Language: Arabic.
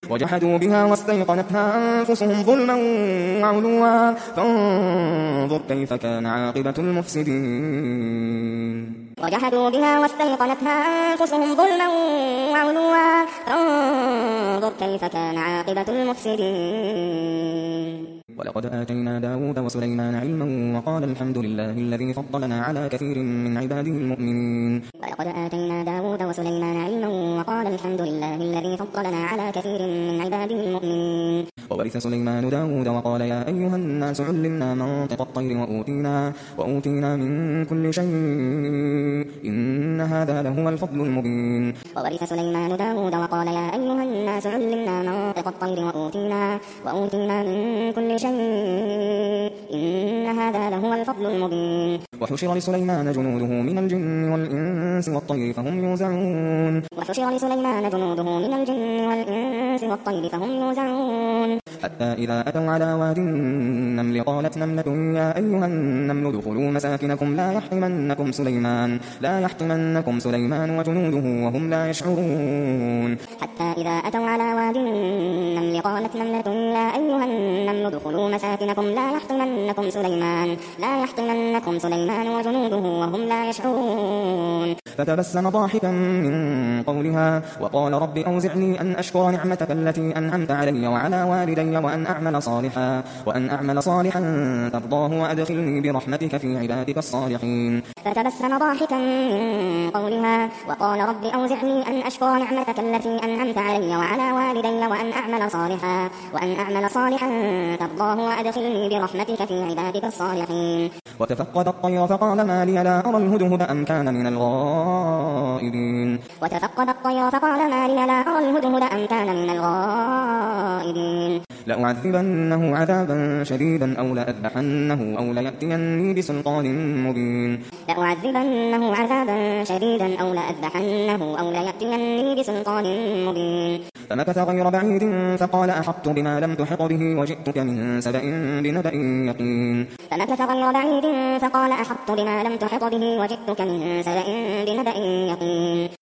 وجحدوا بها واستيقنتها أنفسهم ظلما وعلوا فانظر كيف كان عاقبة المفسدين وجحدوا بها واستيقنتها أنفسهم ظلما وعلوا فانظر كيف كان عاقبة المفسدين ولقد آتينا داود وسليمان علما وقال الحمد لله الذي فضلنا على كثير من عباده المؤمنين ولقد آتينا داود وسليمان علما وقال الحمد لله الذي فضلنا على كثير من عباده المؤمنين وورث سليمان داود وقال يا أيها الناس علمنا منطق الطير وأوتينا من كل شيء إن هذا لهو الفضل المبين وورث سليمان داود وقال يا أيها الناس علمنا منطق الطير وأوتينا من كل شيء إن هذا لهو الفضل المبين وحشر لسليمان جنوده من الجن والإنس والطير فهم يوزعون حتى إذا أتوا على واد النمل قالت نملة يا أيها النمل ادخلوا مساكنكم لا يحطمنكم سليمان وجنوده وهم لا يشعرون حتى إذا أتوا على واد النمل قالت نملة يا أيها النمل ادخلوا مساكنكم لا يحطمنكم سليمان وجنوده وهم لا يشعرون فتبسم ضاحكا من قولها وقال رب أوزعني أن أشكر نعمتك التي أنعمت علي وعلى والدي وأن أعمل صالحا ترضاه وأدخلني برحمتك في عبادك الصالحين فتبسم ضاحكا من قولها وقال رب أوزعني أن أشكر نعمتك التي أنعمت علي وعلى والدي وأن أعمل صالحا ترضاه وأدخلني برحمتك في عبادك الصالحين وتفقد الطير فقال ما لي لا أرى الهدهد أم كان من الغائبين لأعذبنه عذابا شديدا أو لأذبحنه أو ليأتيني بسلطان مبين فمكث غير بعيد فقال أحطت بما لم تحط به وجئتك من سبأ بنبأ يقين